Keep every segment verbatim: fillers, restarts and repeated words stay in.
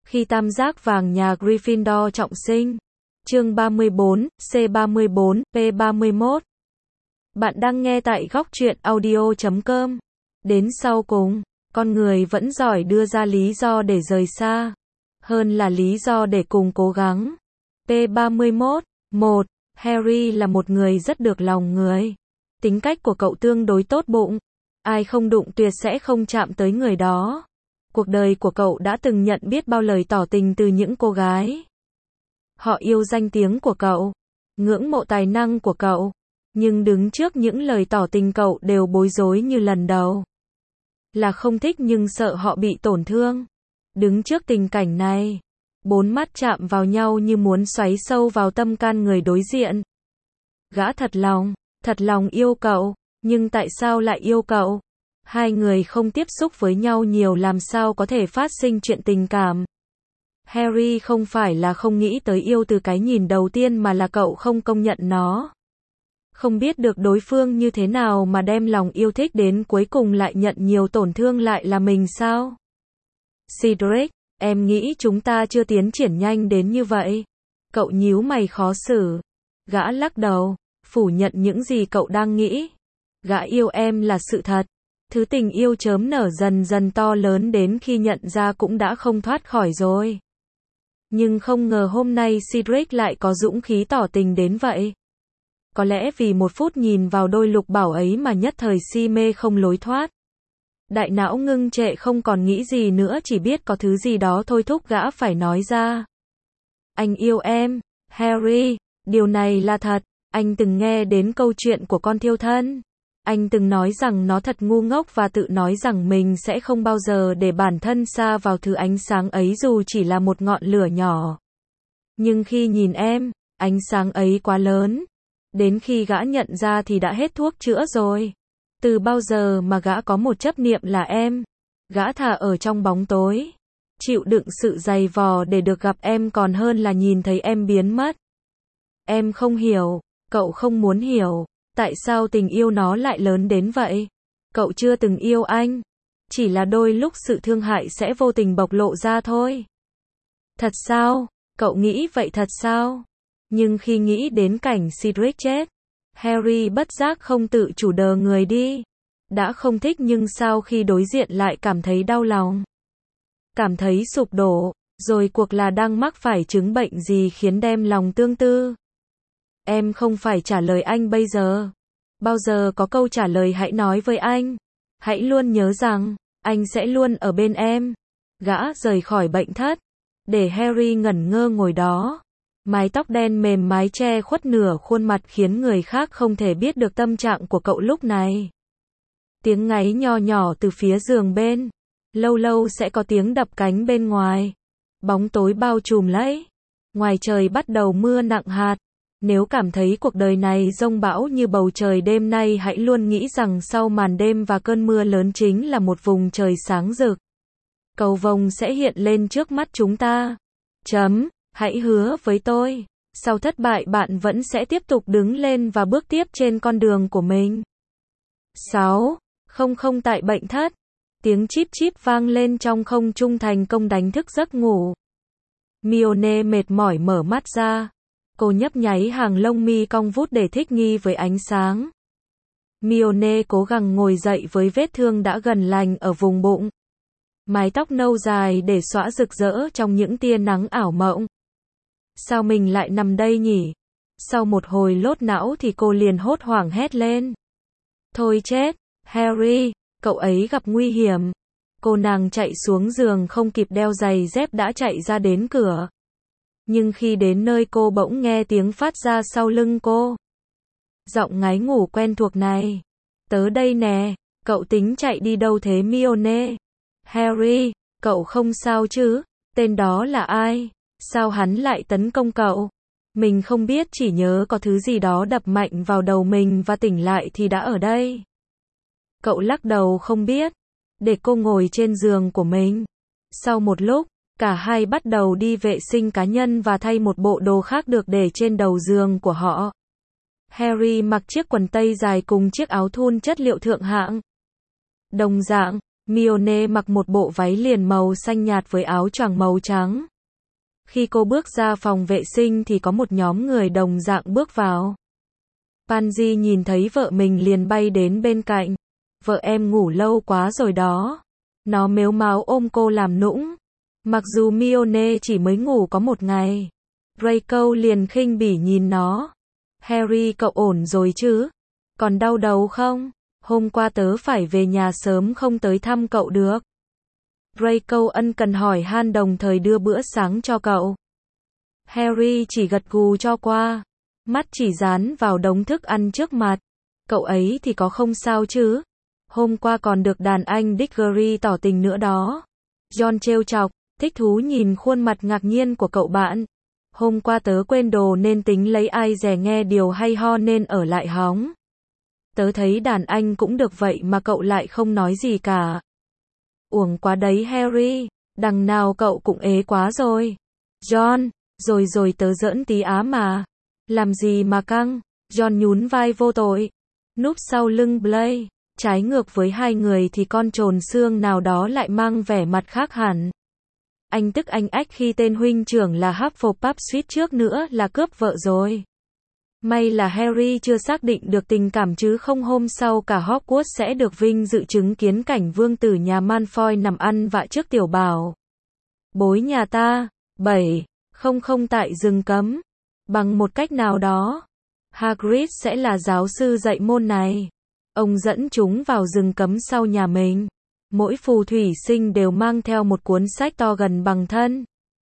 Khi tam giác vàng nhà Gryffindor trọng sinh. Chương ba mươi bốn, C ba mươi bốn, P ba mươi mốt. Bạn đang nghe tại góc truyện audio chấm com. Đến sau cùng, con người vẫn giỏi đưa ra lý do để rời xa, hơn là lý do để cùng cố gắng. P ba mươi mốt. một. Harry là một người rất được lòng người. Tính cách của cậu tương đối tốt bụng. Ai không đụng tuyệt sẽ không chạm tới người đó. Cuộc đời của cậu đã từng nhận biết bao lời tỏ tình từ những cô gái. Họ yêu danh tiếng của cậu, ngưỡng mộ tài năng của cậu, nhưng đứng trước những lời tỏ tình cậu đều bối rối như lần đầu. Là không thích nhưng sợ họ bị tổn thương. Đứng trước tình cảnh này, bốn mắt chạm vào nhau như muốn xoáy sâu vào tâm can người đối diện. Gã thật lòng, thật lòng yêu cậu, nhưng tại sao lại yêu cậu? Hai người không tiếp xúc với nhau nhiều làm sao có thể phát sinh chuyện tình cảm. Harry không phải là không nghĩ tới yêu từ cái nhìn đầu tiên mà là cậu không công nhận nó. Không biết được đối phương như thế nào mà đem lòng yêu thích đến cuối cùng lại nhận nhiều tổn thương lại là mình sao? Cedric, em nghĩ chúng ta chưa tiến triển nhanh đến như vậy. Cậu nhíu mày khó xử. Gã lắc đầu, phủ nhận những gì cậu đang nghĩ. Gã yêu em là sự thật. Thứ tình yêu chớm nở dần dần to lớn đến khi nhận ra cũng đã không thoát khỏi rồi. Nhưng không ngờ hôm nay Cedric lại có dũng khí tỏ tình đến vậy. Có lẽ vì một phút nhìn vào đôi lục bảo ấy mà nhất thời si mê không lối thoát. Đại não ngưng trệ không còn nghĩ gì nữa, chỉ biết có thứ gì đó thôi thúc gã phải nói ra. Anh yêu em, Harry, điều này là thật. Anh từng nghe đến câu chuyện của con thiêu thân. Anh từng nói rằng nó thật ngu ngốc và tự nói rằng mình sẽ không bao giờ để bản thân sa vào thứ ánh sáng ấy dù chỉ là một ngọn lửa nhỏ. Nhưng khi nhìn em, ánh sáng ấy quá lớn. Đến khi gã nhận ra thì đã hết thuốc chữa rồi. Từ bao giờ mà gã có một chấp niệm là em. Gã thà ở trong bóng tối, chịu đựng sự dày vò để được gặp em còn hơn là nhìn thấy em biến mất. Em không hiểu, cậu không muốn hiểu. Tại sao tình yêu nó lại lớn đến vậy? Cậu chưa từng yêu anh. Chỉ là đôi lúc sự thương hại sẽ vô tình bộc lộ ra thôi. Thật sao? Cậu nghĩ vậy thật sao? Nhưng khi nghĩ đến cảnh Cedric chết, Harry bất giác không tự chủ đờ người đi. Đã không thích nhưng sau khi đối diện lại cảm thấy đau lòng. Cảm thấy sụp đổ, rồi cuộc là đang mắc phải chứng bệnh gì khiến đem lòng tương tư. Em không phải trả lời anh bây giờ. Bao giờ có câu trả lời hãy nói với anh. Hãy luôn nhớ rằng, anh sẽ luôn ở bên em. Gã rời khỏi bệnh thất, để Harry ngẩn ngơ ngồi đó. Mái tóc đen mềm mái che khuất nửa khuôn mặt khiến người khác không thể biết được tâm trạng của cậu lúc này. Tiếng ngáy nho nhỏ từ phía giường bên. Lâu lâu sẽ có tiếng đập cánh bên ngoài. Bóng tối bao trùm lấy. Ngoài trời bắt đầu mưa nặng hạt. Nếu cảm thấy cuộc đời này giông bão như bầu trời đêm nay hãy luôn nghĩ rằng sau màn đêm và cơn mưa lớn chính là một vùng trời sáng rực. Cầu vồng sẽ hiện lên trước mắt chúng ta. Chấm, hãy hứa với tôi, sau thất bại bạn vẫn sẽ tiếp tục đứng lên và bước tiếp trên con đường của mình. sáu. Không không tại bệnh thất. Tiếng chíp chíp vang lên trong không trung thành công đánh thức giấc ngủ. Hermione mệt mỏi mở mắt ra. Cô nhấp nháy hàng lông mi cong vút để thích nghi với ánh sáng. Hermione cố gắng ngồi dậy với vết thương đã gần lành ở vùng bụng. Mái tóc nâu dài để xõa rực rỡ trong những tia nắng ảo mộng. Sao mình lại nằm đây nhỉ? Sau một hồi lốt não thì cô liền hốt hoảng hét lên. Thôi chết, Harry, cậu ấy gặp nguy hiểm. Cô nàng chạy xuống giường không kịp đeo giày dép đã chạy ra đến cửa. Nhưng khi đến nơi cô bỗng nghe tiếng phát ra sau lưng cô. Giọng ngái ngủ quen thuộc này. Tớ đây nè, cậu tính chạy đi đâu thế Hermione? Harry, cậu không sao chứ? Tên đó là ai? Sao hắn lại tấn công cậu? Mình không biết, chỉ nhớ có thứ gì đó đập mạnh vào đầu mình và tỉnh lại thì đã ở đây. Cậu lắc đầu không biết. Để cô ngồi trên giường của mình. Sau một lúc, cả hai bắt đầu đi vệ sinh cá nhân và thay một bộ đồ khác được để trên đầu giường của họ. Harry mặc chiếc quần tây dài cùng chiếc áo thun chất liệu thượng hạng. Đồng dạng, Hermione mặc một bộ váy liền màu xanh nhạt với áo choàng màu trắng. Khi cô bước ra phòng vệ sinh thì có một nhóm người đồng dạng bước vào. Pansy nhìn thấy vợ mình liền bay đến bên cạnh. Vợ em ngủ lâu quá rồi đó. Nó mếu máo ôm cô làm nũng. Mặc dù Hermione chỉ mới ngủ có một ngày. Draco liền khinh bỉ nhìn nó. Harry, cậu ổn rồi chứ? Còn đau đầu không? Hôm qua tớ phải về nhà sớm không tới thăm cậu được. Draco ân cần hỏi han đồng thời đưa bữa sáng cho cậu. Harry chỉ gật gù cho qua. Mắt chỉ dán vào đống thức ăn trước mặt. Cậu ấy thì có không sao chứ? Hôm qua còn được đàn anh Diggory tỏ tình nữa đó. John trêu chọc, thích thú nhìn khuôn mặt ngạc nhiên của cậu bạn. Hôm qua tớ quên đồ nên tính lấy ai dè nghe điều hay ho nên ở lại hóng. Tớ thấy đàn anh cũng được vậy mà cậu lại không nói gì cả. Uổng quá đấy Harry, đằng nào cậu cũng ế quá rồi. John, rồi rồi tớ giỡn tí á mà. Làm gì mà căng, John nhún vai vô tội. Núp sau lưng Blaise, trái ngược với hai người thì con trồn xương nào đó lại mang vẻ mặt khác hẳn. Anh tức anh ách khi tên huynh trưởng là Hufflepuff suýt trước nữa là cướp vợ rồi. May là Harry chưa xác định được tình cảm chứ không hôm sau cả Hogwarts sẽ được vinh dự chứng kiến cảnh vương tử nhà Malfoy nằm ăn vạ trước tiểu bảo. Bối nhà ta, bảy, không không tại rừng cấm. Bằng một cách nào đó, Hagrid sẽ là giáo sư dạy môn này. Ông dẫn chúng vào rừng cấm sau nhà mình. Mỗi phù thủy sinh đều mang theo một cuốn sách to gần bằng thân.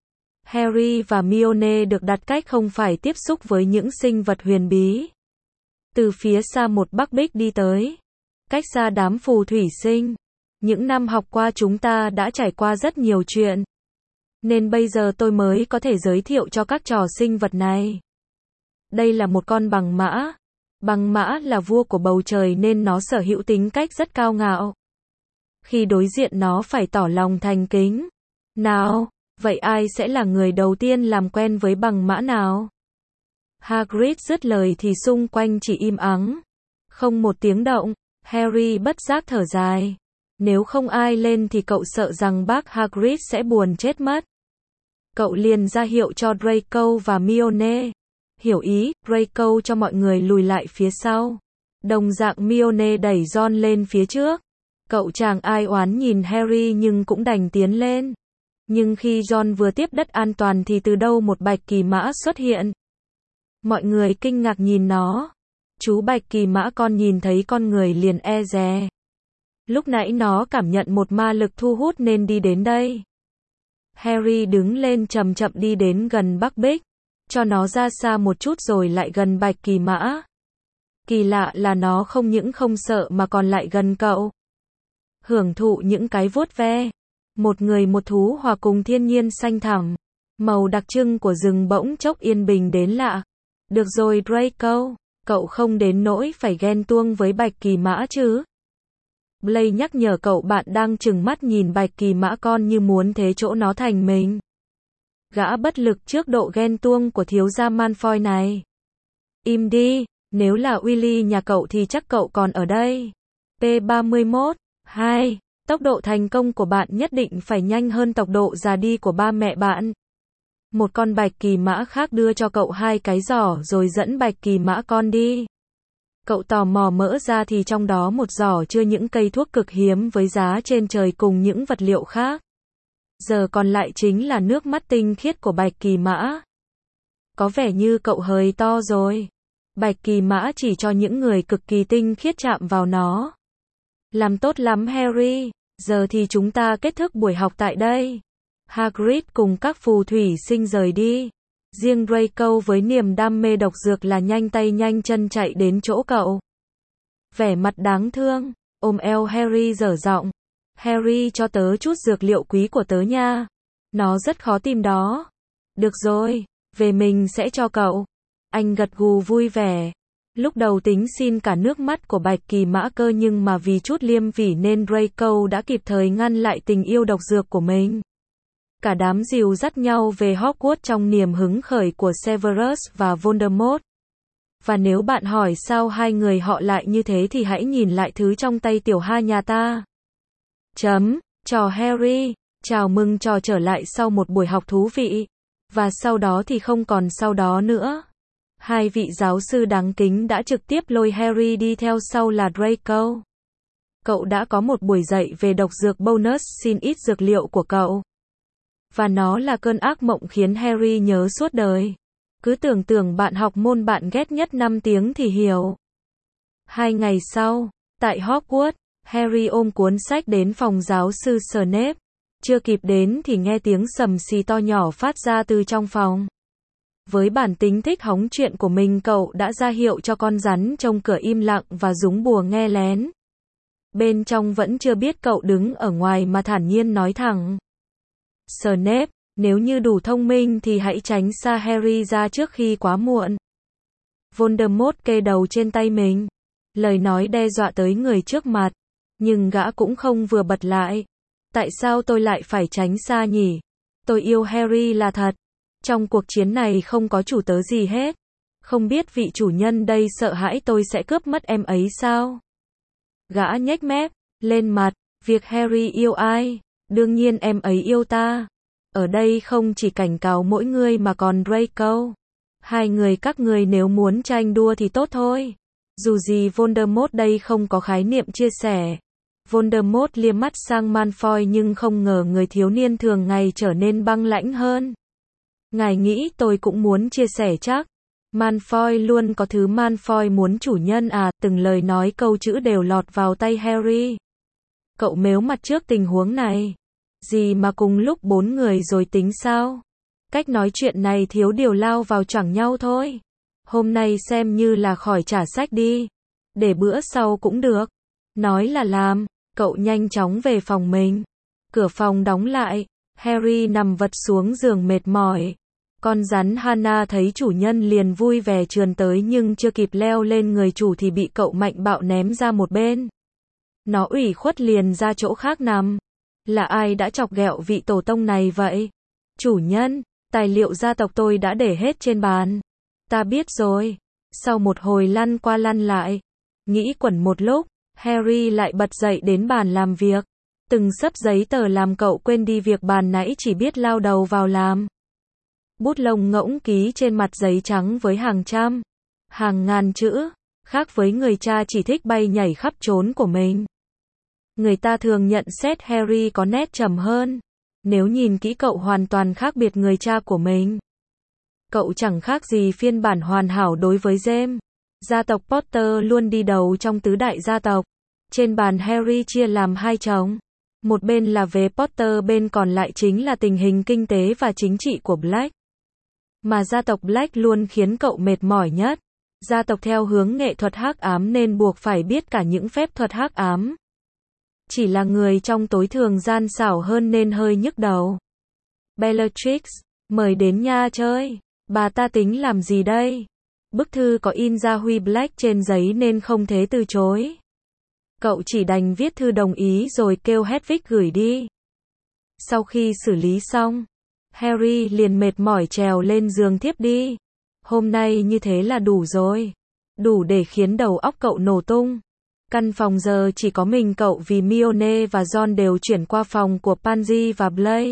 Harry và Hermione được đặt cách không phải tiếp xúc với những sinh vật huyền bí. Từ phía xa một Bắc Bích đi tới. Cách xa đám phù thủy sinh. Những năm học qua chúng ta đã trải qua rất nhiều chuyện. Nên bây giờ tôi mới có thể giới thiệu cho các trò sinh vật này. Đây là một con bằng mã. Bằng mã là vua của bầu trời nên nó sở hữu tính cách rất cao ngạo. Khi đối diện nó phải tỏ lòng thành kính. Nào, vậy ai sẽ là người đầu tiên làm quen với bằng mã nào? Hagrid dứt lời thì xung quanh chỉ im ắng. Không một tiếng động, Harry bất giác thở dài. Nếu không ai lên thì cậu sợ rằng bác Hagrid sẽ buồn chết mất. Cậu liền ra hiệu cho Draco và Hermione. Hiểu ý, Draco cho mọi người lùi lại phía sau. Đồng dạng Hermione đẩy Ron lên phía trước. Cậu chàng ai oán nhìn Harry nhưng cũng đành tiến lên. Nhưng khi Ron vừa tiếp đất an toàn thì từ đâu một bạch kỳ mã xuất hiện. Mọi người kinh ngạc nhìn nó. Chú bạch kỳ mã con nhìn thấy con người liền e dè. Lúc nãy nó cảm nhận một ma lực thu hút nên đi đến đây. Harry đứng lên chậm chậm đi đến gần Bắc Bích. Cho nó ra xa một chút rồi lại gần bạch kỳ mã. Kỳ lạ là nó không những không sợ mà còn lại gần cậu. Hưởng thụ những cái vuốt ve. Một người một thú hòa cùng thiên nhiên xanh thẳm. Màu đặc trưng của rừng bỗng chốc yên bình đến lạ. Được rồi Draco, cậu không đến nỗi phải ghen tuông với bạch kỳ mã chứ. Blaise nhắc nhở cậu bạn đang trừng mắt nhìn bạch kỳ mã con như muốn thế chỗ nó thành mình. Gã bất lực trước độ ghen tuông của thiếu gia Malfoy này. Im đi, nếu là Weasley nhà cậu thì chắc cậu còn ở đây. P ba mươi mốt, hai. Tốc độ thành công của bạn nhất định phải nhanh hơn tốc độ già đi của ba mẹ bạn. Một con bạch kỳ mã khác đưa cho cậu hai cái giỏ rồi dẫn bạch kỳ mã con đi. Cậu tò mò mở ra thì trong đó một giỏ chứa những cây thuốc cực hiếm với giá trên trời cùng những vật liệu khác. Giờ còn lại chính là nước mắt tinh khiết của bạch kỳ mã. Có vẻ như cậu hơi to rồi. Bạch kỳ mã chỉ cho những người cực kỳ tinh khiết chạm vào nó. Làm tốt lắm Harry, giờ thì chúng ta kết thúc buổi học tại đây. Hagrid cùng các phù thủy sinh rời đi. Riêng Draco với niềm đam mê độc dược là nhanh tay nhanh chân chạy đến chỗ cậu. Vẻ mặt đáng thương, ôm eo Harry dở giọng. Harry cho tớ chút dược liệu quý của tớ nha. Nó rất khó tìm đó. Được rồi, về mình sẽ cho cậu. Anh gật gù vui vẻ. Lúc đầu tính xin cả nước mắt của bạch kỳ mã cơ nhưng mà vì chút liêm phỉ nên Draco đã kịp thời ngăn lại tình yêu độc dược của mình. Cả đám dìu dắt nhau về Hogwarts trong niềm hứng khởi của Severus và Voldemort. Và nếu bạn hỏi sao hai người họ lại như thế thì hãy nhìn lại thứ trong tay tiểu ha nhà ta. Chấm, trò Harry, chào mừng trò trở lại sau một buổi học thú vị. Và sau đó thì không còn sau đó nữa. Hai vị giáo sư đáng kính đã trực tiếp lôi Harry đi theo sau là Draco. Cậu đã có một buổi dạy về độc dược bonus xin ít dược liệu của cậu. Và nó là cơn ác mộng khiến Harry nhớ suốt đời. Cứ tưởng tượng bạn học môn bạn ghét nhất năm tiếng thì hiểu. Hai ngày sau, tại Hogwarts, Harry ôm cuốn sách đến phòng giáo sư Snape. Chưa kịp đến thì nghe tiếng sầm xì to nhỏ phát ra từ trong phòng. Với bản tính thích hóng chuyện của mình, cậu đã ra hiệu cho con rắn trông cửa im lặng và dúng bùa nghe lén. Bên trong vẫn chưa biết cậu đứng ở ngoài mà thản nhiên nói thẳng. Snape, nếu như đủ thông minh thì hãy tránh xa Harry ra trước khi quá muộn. Voldemort kê đầu trên tay mình. Lời nói đe dọa tới người trước mặt. Nhưng gã cũng không vừa bật lại. Tại sao tôi lại phải tránh xa nhỉ? Tôi yêu Harry là thật. Trong cuộc chiến này không có chủ tớ gì hết. Không biết vị chủ nhân đây sợ hãi tôi sẽ cướp mất em ấy sao? Gã nhếch mép lên mặt. Việc Harry yêu ai? Đương nhiên em ấy yêu ta. Ở đây không chỉ cảnh cáo mỗi người mà còn Draco. Hai người các người nếu muốn tranh đua thì tốt thôi. Dù gì Voldemort đây không có khái niệm chia sẻ. Voldemort liếc mắt sang Malfoy nhưng không ngờ người thiếu niên thường ngày trở nên băng lãnh hơn. Ngài nghĩ tôi cũng muốn chia sẻ chắc. Malfoy luôn có thứ Malfoy muốn chủ nhân à, từng lời nói câu chữ đều lọt vào tay Harry. Cậu mếu mặt trước tình huống này. Gì mà cùng lúc bốn người rồi tính sao? Cách nói chuyện này thiếu điều lao vào choảng nhau thôi. Hôm nay xem như là khỏi trả sách đi. Để bữa sau cũng được. Nói là làm. Cậu nhanh chóng về phòng mình. Cửa phòng đóng lại. Harry nằm vật xuống giường mệt mỏi. Con rắn Hana thấy chủ nhân liền vui vẻ trườn tới nhưng chưa kịp leo lên người chủ thì bị cậu mạnh bạo ném ra một bên. Nó ủy khuất liền ra chỗ khác nằm. Là ai đã chọc ghẹo vị tổ tông này vậy? Chủ nhân, tài liệu gia tộc tôi đã để hết trên bàn. Ta biết rồi. Sau một hồi lăn qua lăn lại, nghĩ quẩn một lúc, Harry lại bật dậy đến bàn làm việc. Từng xấp giấy tờ làm cậu quên đi việc bàn nãy chỉ biết lao đầu vào làm. Bút lông ngỗng ký trên mặt giấy trắng với hàng trăm, hàng ngàn chữ, khác với người cha chỉ thích bay nhảy khắp trốn của mình. Người ta thường nhận xét Harry có nét trầm hơn. Nếu nhìn kỹ cậu hoàn toàn khác biệt người cha của mình. Cậu chẳng khác gì phiên bản hoàn hảo đối với James. Gia tộc Potter luôn đi đầu trong tứ đại gia tộc. Trên bàn Harry chia làm hai chồng. Một bên là về Potter, bên còn lại chính là tình hình kinh tế và chính trị của Black. Mà gia tộc Black luôn khiến cậu mệt mỏi nhất. Gia tộc theo hướng nghệ thuật hắc ám nên buộc phải biết cả những phép thuật hắc ám. Chỉ là người trong tối thường gian xảo hơn nên hơi nhức đầu. Bellatrix, mời đến nha chơi. Bà ta tính làm gì đây? Bức thư có in ra huy Black trên giấy nên không thể từ chối. Cậu chỉ đành viết thư đồng ý rồi kêu Hedwig gửi đi. Sau khi xử lý xong, Harry liền mệt mỏi trèo lên giường thiếp đi. Hôm nay như thế là đủ rồi. Đủ để khiến đầu óc cậu nổ tung. Căn phòng giờ chỉ có mình cậu vì Hermione và Ron đều chuyển qua phòng của Pansy và Blaise.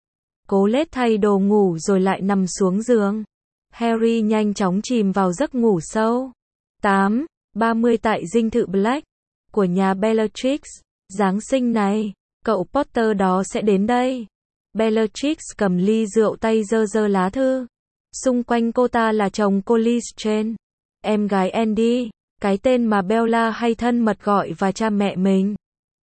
Cố lết thay đồ ngủ rồi lại nằm xuống giường. Harry nhanh chóng chìm vào giấc ngủ sâu. tám ba mươi tại dinh thự Black của nhà Bellatrix. Giáng sinh này, cậu Potter đó sẽ đến đây. Bellatrix cầm ly rượu tay dơ dơ lá thư. Xung quanh cô ta là chồng cô Lestrange, em gái Andy, cái tên mà Bella hay thân mật gọi, và cha mẹ mình.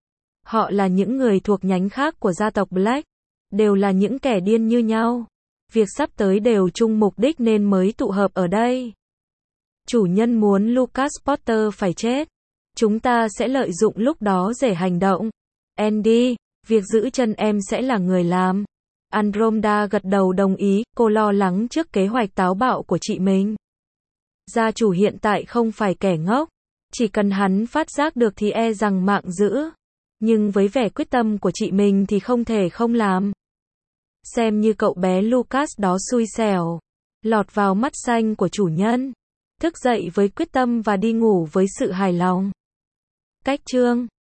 Họ là những người thuộc nhánh khác của gia tộc Black. Đều là những kẻ điên như nhau. Việc sắp tới đều chung mục đích nên mới tụ hợp ở đây. Chủ nhân muốn Lucas Potter phải chết. Chúng ta sẽ lợi dụng lúc đó để hành động. Andy, việc giữ chân em sẽ là người làm. Andromeda gật đầu đồng ý, cô lo lắng trước kế hoạch táo bạo của chị mình. Gia chủ hiện tại không phải kẻ ngốc. Chỉ cần hắn phát giác được thì e rằng mạng giữ. Nhưng với vẻ quyết tâm của chị mình thì không thể không làm. Xem như cậu bé Lucas đó xui xẻo. Lọt vào mắt xanh của chủ nhân. Thức dậy với quyết tâm và đi ngủ với sự hài lòng. Cách chương